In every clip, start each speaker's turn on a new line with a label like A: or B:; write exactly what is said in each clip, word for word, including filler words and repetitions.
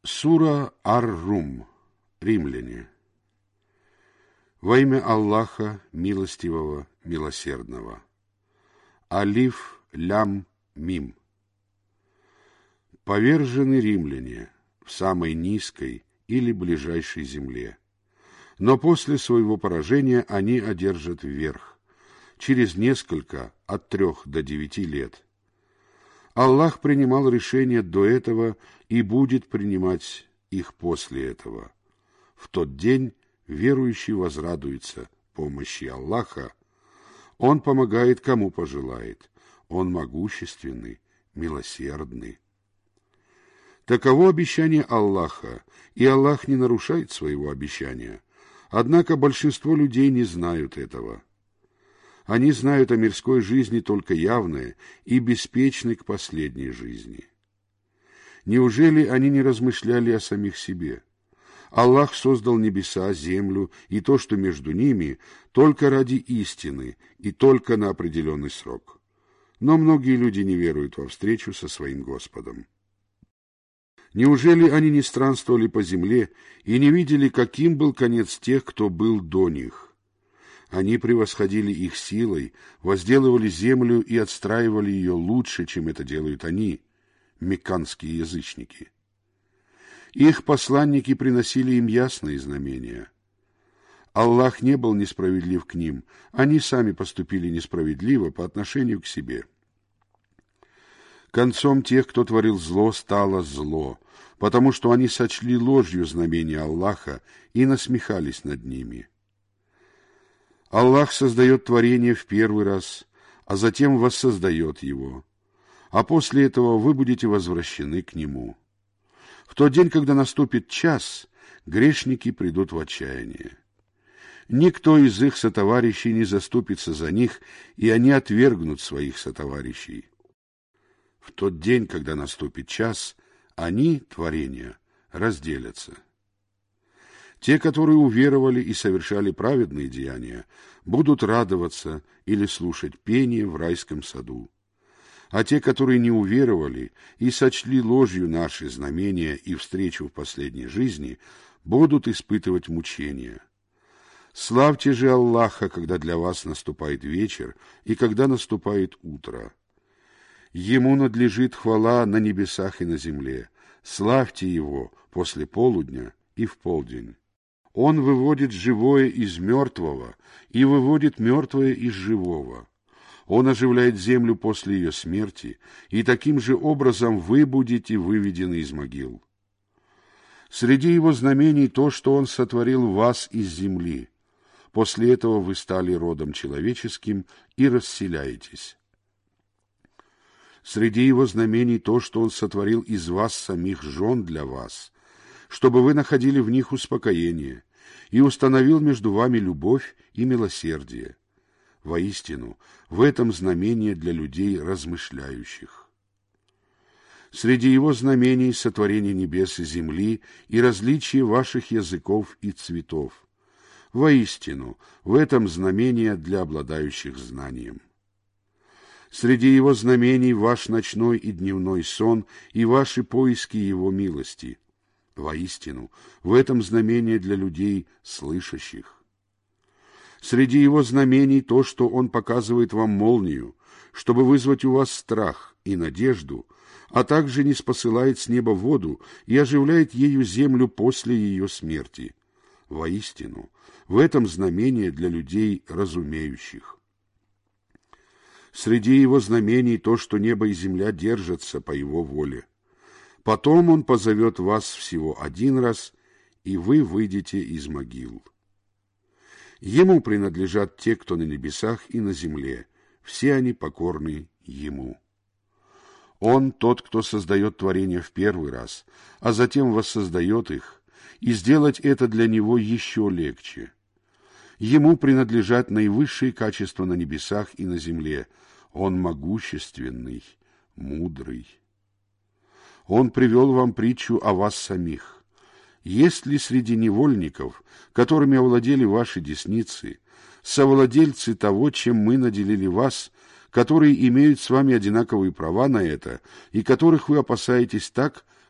A: Сура Ар-Рум. Римляне. Во имя Аллаха, милостивого, милосердного. Алиф, лям, мим. Повержены римляне в самой низкой или ближайшей земле. Но после своего поражения они одержат вверх, через несколько, от трех до девяти лет. Аллах принимал решения до этого и будет принимать их после этого. В тот день верующий возрадуется помощи Аллаха. Он помогает, кому пожелает. Он могущественный, милосердный. Таково обещание Аллаха, и Аллах не нарушает своего обещания. Однако большинство людей не знают этого. Они знают о мирской жизни только явное и беспечны к последней жизни. Неужели они не размышляли о самих себе? Аллах создал небеса, землю и то, что между ними, только ради истины и только на определенный срок. Но многие люди не веруют во встречу со своим Господом. Неужели они не странствовали по земле и не видели, каким был конец тех, кто был до них? Они превосходили их силой, возделывали землю и отстраивали ее лучше, чем это делают они, мекканские язычники. Их посланники приносили им ясные знамения. Аллах не был несправедлив к ним, они сами поступили несправедливо по отношению к себе. Концом тех, кто творил зло, стало зло, потому что они сочли ложью знамения Аллаха и насмехались над ними. Аллах создает творение в первый раз, а затем воссоздает его, а после этого вы будете возвращены к нему. В тот день, когда наступит час, грешники придут в отчаяние. Никто из их сотоварищей не заступится за них, и они отвергнут своих сотоварищей. В тот день, когда наступит час, они, творения, разделятся. Те, которые уверовали и совершали праведные деяния, будут радоваться или слушать пение в райском саду. А те, которые не уверовали и сочли ложью наши знамения и встречу в последней жизни, будут испытывать мучения. Славьте же Аллаха, когда для вас наступает вечер и когда наступает утро. Ему надлежит хвала на небесах и на земле. Славьте Его после полудня и в полдень. Он выводит живое из мертвого и выводит мертвое из живого. Он оживляет землю после ее смерти, и таким же образом вы будете выведены из могил. Среди его знамений то, что он сотворил вас из земли. После этого вы стали родом человеческим и расселяетесь. Среди его знамений то, что он сотворил из вас самих жен для вас, чтобы вы находили в них успокоение, и установил между вами любовь и милосердие. Воистину, в этом знамение для людей размышляющих. Среди его знамений сотворение небес и земли и различие ваших языков и цветов. Воистину, в этом знамение для обладающих знанием. Среди его знамений ваш ночной и дневной сон и ваши поиски его милости. Воистину, в этом знамение для людей, слышащих. Среди его знамений то, что он показывает вам молнию, чтобы вызвать у вас страх и надежду, а также не спосылает с неба воду и оживляет ею землю после ее смерти. Воистину, в этом знамение для людей, разумеющих. Среди его знамений то, что небо и земля держатся по его воле. Потом он позовет вас всего один раз, и вы выйдете из могил. Ему принадлежат те, кто на небесах и на земле, все они покорны ему. Он тот, кто создает творения в первый раз, а затем воссоздает их, и сделать это для него еще легче. Ему принадлежат наивысшие качества на небесах и на земле. Он могущественный, мудрый. Он привел вам притчу о вас самих. Есть ли среди невольников, которыми овладели ваши десницы, совладельцы того, чем мы наделили вас, которые имеют с вами одинаковые права на это, и которых вы опасаетесь так,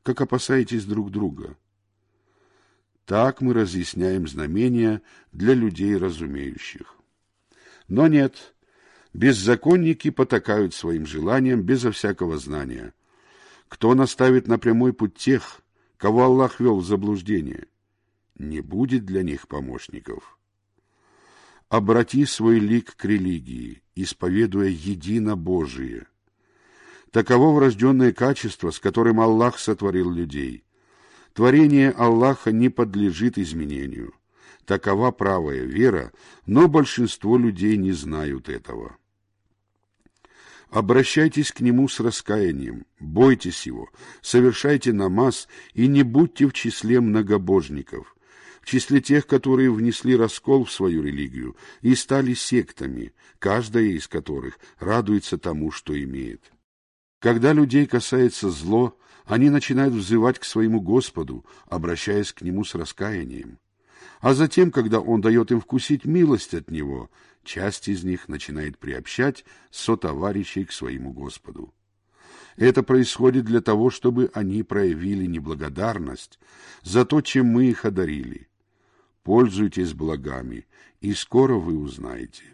A: как опасаетесь друг друга. Так мы разъясняем знамения для людей разумеющих. Но нет, беззаконники потакают своим желаниям безо всякого знания. Кто наставит на прямой путь тех, кого Аллах вел в заблуждение, не будет для них помощников. Обрати свой лик к религии, исповедуя единобожие. Таково врожденное качество, с которым Аллах сотворил людей. Творение Аллаха не подлежит изменению. Такова правая вера, но большинство людей не знают этого. Обращайтесь к Нему с раскаянием, бойтесь Его, совершайте намаз и не будьте в числе многобожников, в числе тех, которые внесли раскол в свою религию и стали сектами, каждая из которых радуется тому, что имеет. Когда людей касается зло, они начинают взывать к своему Господу, обращаясь к Нему с раскаянием. А затем, когда Он дает им вкусить милость от Него, часть из них начинает приобщать сотоварищей к своему Господу. Это происходит для того, чтобы они проявили неблагодарность за то, чем мы их одарили. Пользуйтесь благами, и скоро вы узнаете.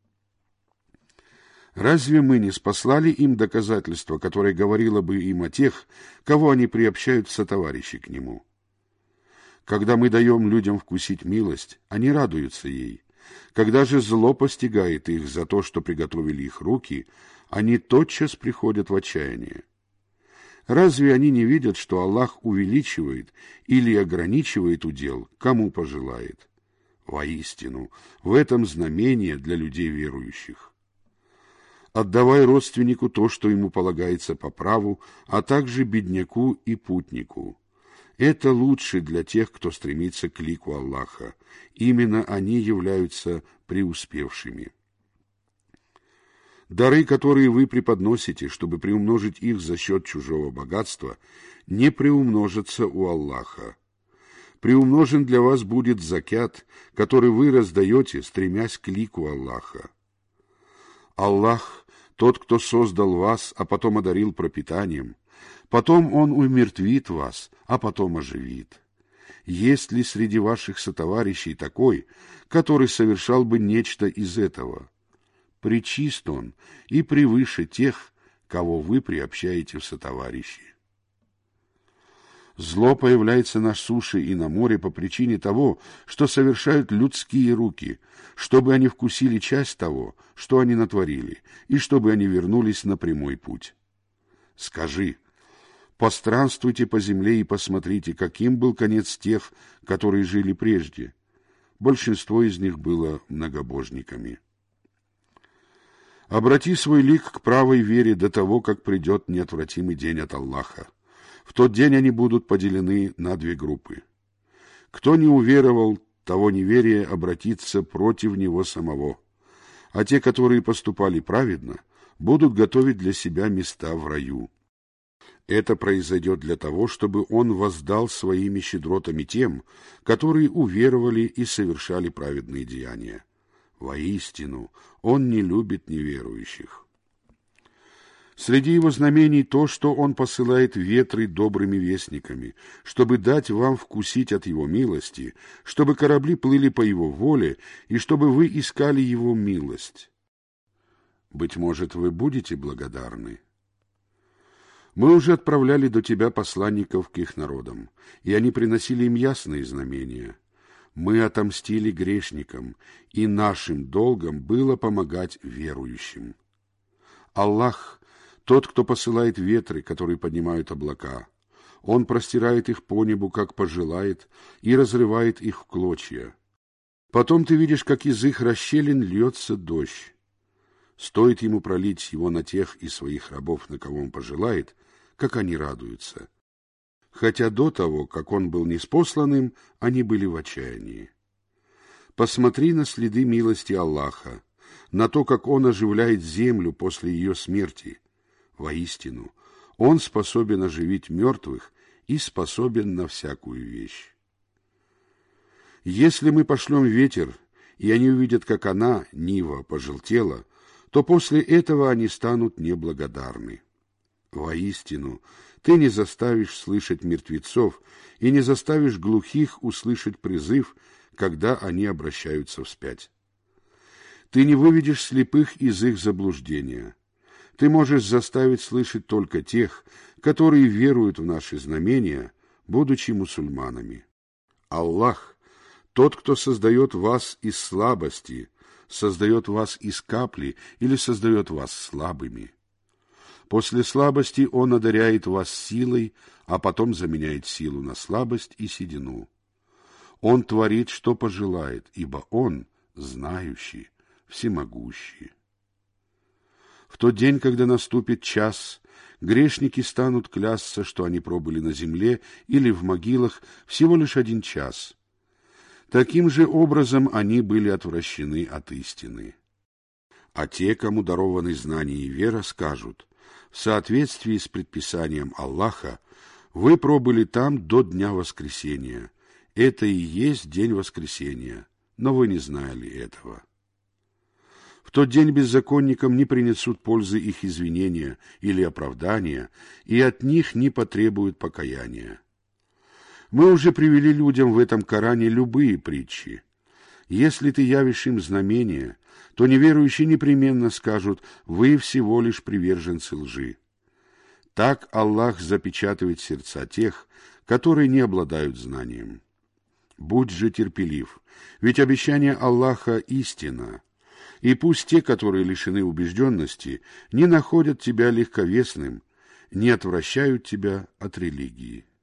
A: Разве мы не спаслали им доказательство, которое говорило бы им о тех, кого они приобщают сотоварищи к Нему? Когда мы даем людям вкусить милость, они радуются ей. Когда же зло постигает их за то, что приготовили их руки, они тотчас приходят в отчаяние. Разве они не видят, что Аллах увеличивает или ограничивает удел, кому пожелает? Воистину, в этом знамение для людей верующих. Отдавай родственнику то, что ему полагается по праву, а также бедняку и путнику. Это лучше для тех, кто стремится к лику Аллаха. Именно они являются преуспевшими. Дары, которые вы преподносите, чтобы приумножить их за счет чужого богатства, не приумножатся у Аллаха. Приумножен для вас будет закят, который вы раздаете, стремясь к лику Аллаха. Аллах — тот, кто создал вас, а потом одарил пропитанием. Потом Он умертвит вас, а потом оживит. Есть ли среди ваших сотоварищей такой, который совершал бы нечто из этого? Пречист Он и превыше тех, кого вы приобщаете в сотоварищи. Зло появляется на суше и на море по причине того, что совершают людские руки, чтобы они вкусили часть того, что они натворили, и чтобы они вернулись на прямой путь. Скажи: постранствуйте по земле и посмотрите, каким был конец тех, которые жили прежде. Большинство из них было многобожниками. Обрати свой лик к правой вере до того, как придет неотвратимый день от Аллаха. В тот день они будут поделены на две группы. Кто не уверовал, того неверие обратится против него самого, а те, которые поступали праведно, будут готовить для себя места в раю. Это произойдет для того, чтобы Он воздал своими щедротами тем, которые уверовали и совершали праведные деяния. Воистину, Он не любит неверующих. Среди Его знамений то, что Он посылает ветры добрыми вестниками, чтобы дать вам вкусить от Его милости, чтобы корабли плыли по Его воле и чтобы вы искали Его милость. Быть может, вы будете благодарны. Мы уже отправляли до тебя посланников к их народам, и они приносили им ясные знамения. Мы отомстили грешникам, и нашим долгом было помогать верующим. Аллах — тот, кто посылает ветры, которые поднимают облака. Он простирает их по небу, как пожелает, и разрывает их в клочья. Потом ты видишь, как из их расщелин льется дождь. Стоит ему пролить его на тех из своих рабов, на кого он пожелает, как они радуются. Хотя до того, как он был ниспосланным, они были в отчаянии. Посмотри на следы милости Аллаха, на то, как Он оживляет землю после ее смерти. Воистину, Он способен оживить мертвых и способен на всякую вещь. Если мы пошлем ветер, и они увидят, как она, Нива, пожелтела, то после этого они станут неблагодарны. Воистину, Ты не заставишь слышать мертвецов и не заставишь глухих услышать призыв, когда они обращаются вспять. Ты не выведешь слепых из их заблуждения. Ты можешь заставить слышать только тех, которые веруют в наши знамения, будучи мусульманами. Аллах, тот, кто создает вас из слабости, создает вас из капли или создает вас слабыми. После слабости Он одаряет вас силой, а потом заменяет силу на слабость и седину. Он творит, что пожелает, ибо Он знающий, всемогущий. В тот день, когда наступит час, грешники станут клясться, что они пробыли на земле или в могилах всего лишь один час. Таким же образом они были отвращены от истины. А те, кому дированы знания и вера, скажут: в соответствии с предписанием Аллаха вы пробыли там до дня воскресения. Это и есть день воскресения, но вы не знали этого. В тот день беззаконникам не принесут пользы их извинения или оправдания, и от них не потребуют покаяния. Мы уже привели людям в этом Коране любые притчи. Если ты явишь им знамения, то неверующие непременно скажут: вы всего лишь приверженцы лжи. Так Аллах запечатывает сердца тех, которые не обладают знанием. Будь же терпелив, ведь обещание Аллаха истина. И пусть те, которые лишены убежденности, не находят тебя легковесным, не отвращают тебя от религии.